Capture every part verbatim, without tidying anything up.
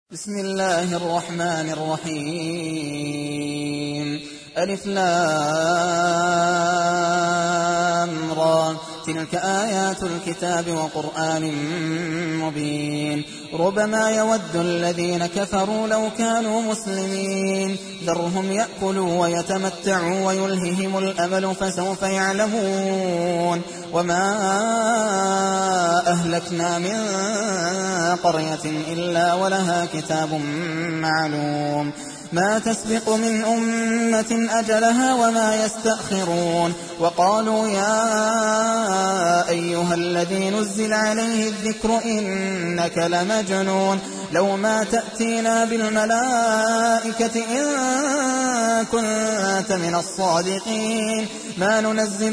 بسم الله الرحمن الرحيم. ألف لام را تلك آيات الكتاب وقرآن مبين. ربما يود الذين كفروا لو كانوا مسلمين ذرهم يأكلوا ويتمتعوا ويلههم الأمل فسوف يعلمون. وما أهلكنا من قرية إلا ولها كتاب معلوم ما تسبق من أمة أجلها وما يستأخرون. وقالوا يا أيها الذي نزل عليه الذكر إنك لمجنون لو ما تأتينا بالملائكة إن كنت من الصادقين ما ننزل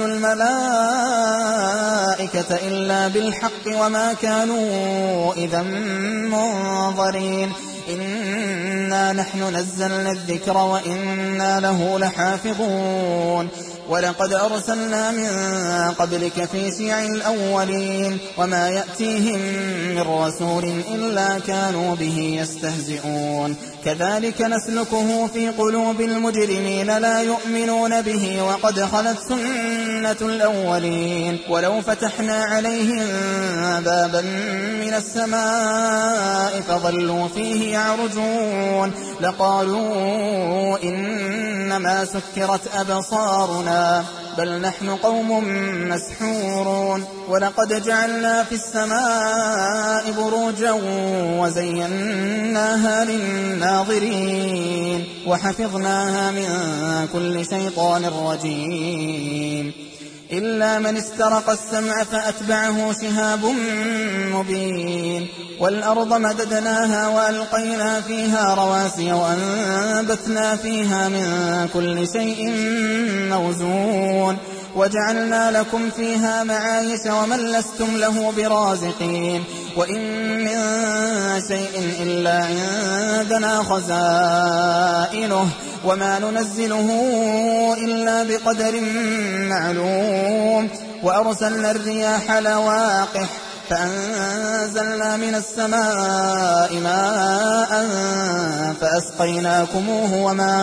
الملائكة إلا بالحق وما كانوا إذا منظرين. إنا نحن نزلنا الذكر وإنا له لحافظون. ولقد أرسلنا من قبلك في شيع الأولين وما يأتيهم من رسول إلا كانوا به يستهزئون. كذلك نسلكه في قلوب المجرمين لا يؤمنون به وقد خلت سنة الأولين. ولو فتحنا عليهم بابا من السماء فظلوا فيه يعرجون لقالوا إنما سكرت أبصارنا بل نحن قوم مسحورون. ولقد جعلنا في السماء بروجا وزيناها للناظرين وحفظناها من كل شيطان رجيم إلا من استرق السمع فأتبعه شهاب مبين. والأرض مددناها وألقينا فيها رواسي وأنبتنا فيها من كل شيء موزون وجعلنا لكم فيها معايش ومن لستم له برازقين. وإن من شيء إلا عندنا خزائنه وما ننزله إلا بقدر معلوم. وأرسلنا الرياح لواقح فأنزلنا من السماء ماء فأسقيناكموه وما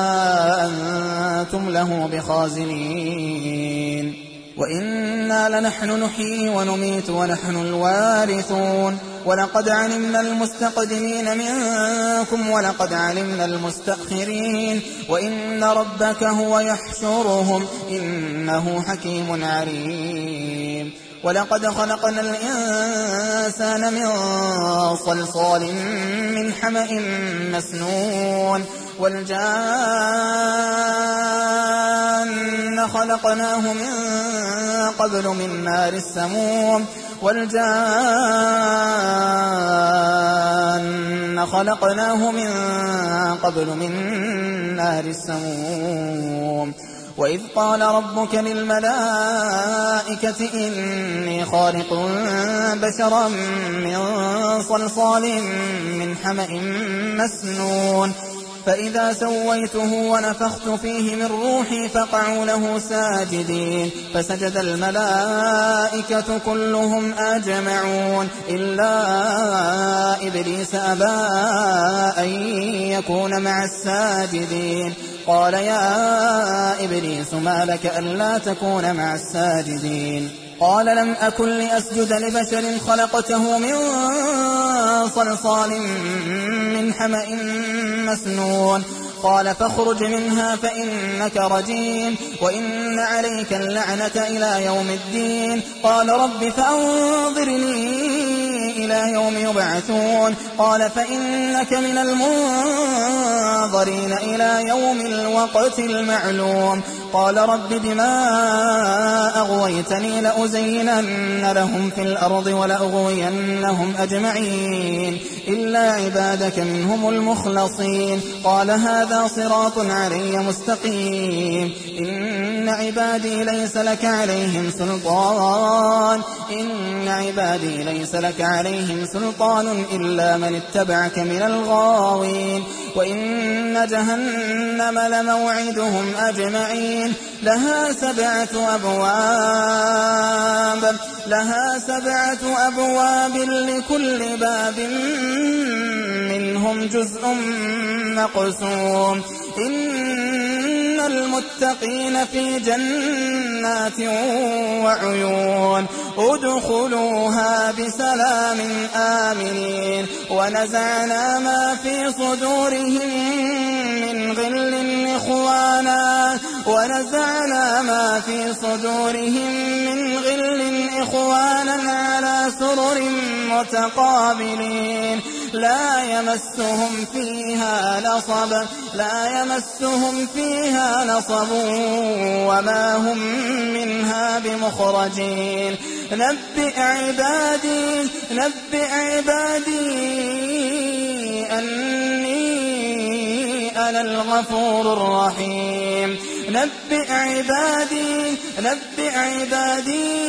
أنتم له بخازنين. وإنا لنحن نحيي ونميت ونحن الوارثون. ولقد علمنا المستقدمين منكم ولقد علمنا المستأخرين وإن ربك هو يحشرهم إنه حكيم عليم. ولقد خلقنا الإنسان من صلصال من حمأ مسنون والجان خلقناه من قبل من نار السموم والجان خلقناه من قبل من نار السموم. وإذ قال ربك للملائكة إني خالق بشرا من صلصال من حمأ مسنون فإذا سويته ونفخت فيه من روحي فقعوا له ساجدين فسجد الملائكة كلهم أجمعون إلا إبليس أبى أن يكون مع الساجدين. قال يا إبليس ما لك ألا تكون مع الساجدين؟ قال لم أكن لأسجد لبشر خلقته من صلصال من حمأ مسنون. قال فاخرج منها فإنك رجيم وإن عليك اللعنة إلى يوم الدين. قال رب فأنظرني إلى يوم يبعثون. قال فإنك من المنظرين إلى يوم الوقت المعلوم. قال رب بما أغويتني لأزينن لهم في الأرض ولأغوينهم أجمعين إلا عبادك منهم المخلصين. قال هذا صراط علي مستقيم. إن عبادي ليس لك عليهم سلطان إن عبادي ليس لك عليهم سلطان إلا من اتبعك من الغاوين. وإن جهنم لموعدهم أجمعين لها سبعة أبواب لها سبعة أبواب لكل باب منهم منهم جزء مقسوم إن المتقين في جنات وعيون ادخلوها بسلام آمنين ونزعنا ما في صدورهم من غل إخوانا ونزعنا ما في صدورهم من غل إخوانا على سرر متقابلين لا يمسهم فيها نصب لا يمسهم فيها نصب وما هم منها بمخرجين نبئ عبادي نبئ عبادي أني أنا الغفور الرحيم نبئ عبادي نبئ عبادي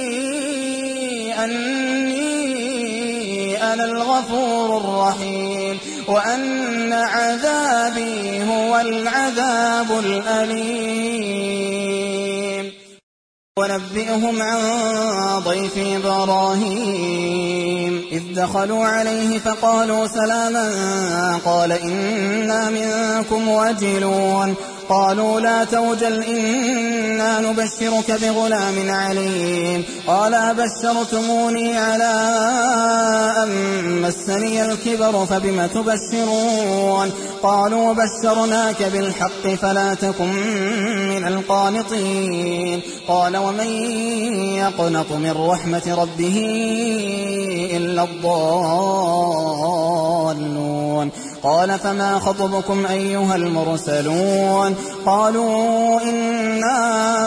أني أنا الغفور الرحيم وأن عذابي هو العذاب الأليم ونبئهم عن ضيف إبراهيم إذ دخلوا عليه فقالوا سلاما قال إنا منكم وجلون قالوا لا توجل إنا نبشرك بغلام عليم قال أبشرتموني على أن مسني الكبر فبم تبشرون قالوا بشرناك بالحق فلا تكن من القانطين قال ومن يقنط من رحمة ربه إلا الضالون قال فما خطبكم أيها المرسلون قالوا إنا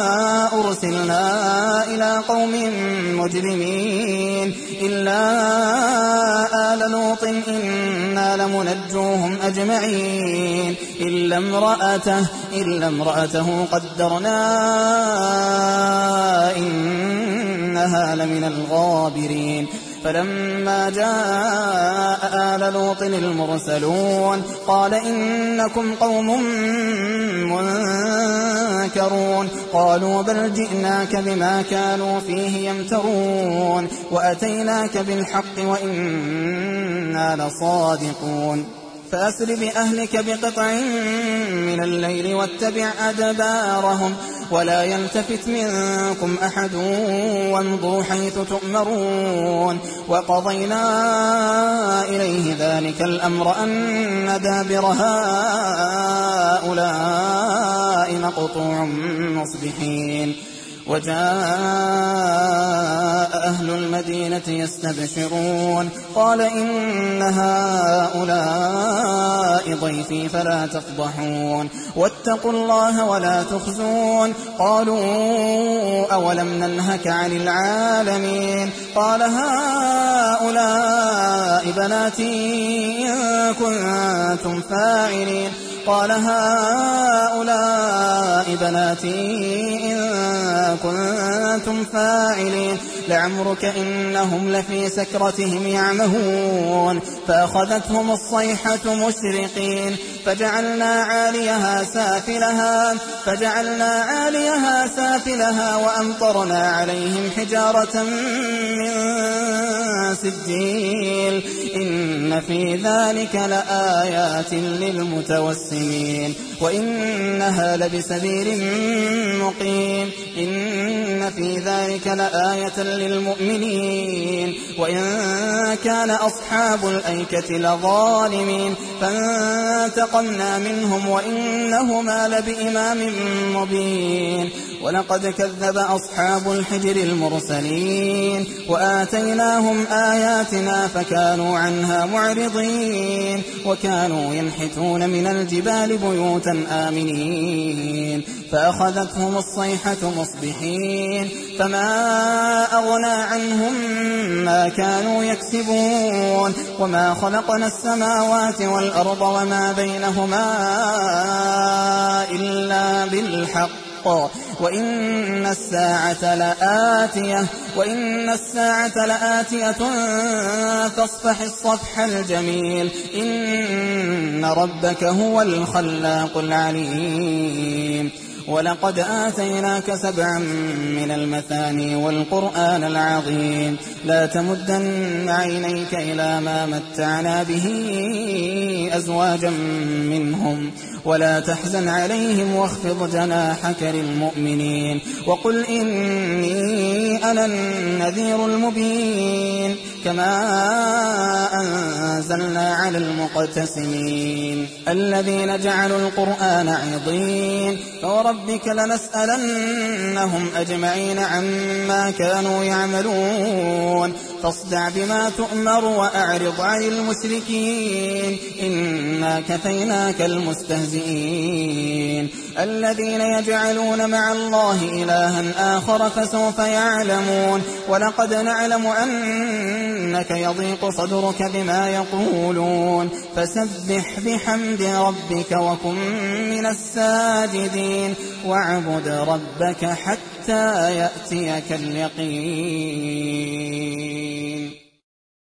أرسلنا إلى قوم مجرمين إلا آل لوط إنا لمنجوهم أجمعين إلا امرأته, إلا امرأته قدرنا إنها لمن الغابرين فلما جاء آل لوط المرسلون قال إنكم قوم منكرون قالوا بل جئناك بما كانوا فيه يمترون وأتيناك بالحق وإنا لصادقون فأسر بأهلك بقطع من الليل واتبع أدبارهم ولا يلتفت منكم أحد وامضوا حيث تؤمرون وقضينا إليه ذلك الأمر أن دابر هؤلاء مقطوع مصبحين وجاء أهل المدينة يستبشرون قال إن هؤلاء ضيفي فلا تفضحون واتقوا الله ولا تخزون قالوا أولم ننهك عن العالمين قال هؤلاء بناتي إن كنتم فاعلين قال هؤلاء بناتي إن كنتم فاعلين لعمرك إنهم لفي سكرتهم يعمهون فأخذتهم الصيحة مشرقين فجعلنا عاليها سافلها فجعلنا عاليها سافلها وأمطرنا عليهم حجارة من سجيل إن في ذلك لآيات للمتوسمين وإنها لبسبيل مقيم إن في ذلك لآية للمؤمنين وإن كان أصحاب الأيكة لظالمين فانتقمنا منهم وإنهما لبإمام مبين ولقد كذب أصحاب الحجر المرسلين وآتيناهم آياتنا فكانوا عنها معرضين وكانوا ينحتون من الجبال بيوتا آمنين فأخذتهم الصيحة مصبحين فما أغنى عنهم ما كانوا يكسبون وما خلقنا السماوات والأرض وما بينهما إلا بالحق وإن الساعة لآتية وإن الساعة لآتية فاصفح الصفح الجميل إن ربك هو الخلاق العليم ولقد آتيناك سبعا من المثاني والقرآن العظيم لا تمدن عينيك إلى ما متعنا به أزواجا منهم ولا تحزن عليهم واخفض جناحك للمؤمنين وقل إني أنا النذير المبين كما أنزلنا على المقتسمين الذين جعلوا القرآن عضين فوربك لنسألنهم أجمعين عما كانوا يعملون فاصدع بما تؤمر وأعرض عن المشركين إنا كفيناك المستهزئين الذين يجعلون مع الله إلها آخر فسوف يعلمون ولقد نعلم أنك يضيق صدرك بما يقولون فسبح بحمد ربك وكن من الساجدين واعبد ربك حتى يأتيك اليقين.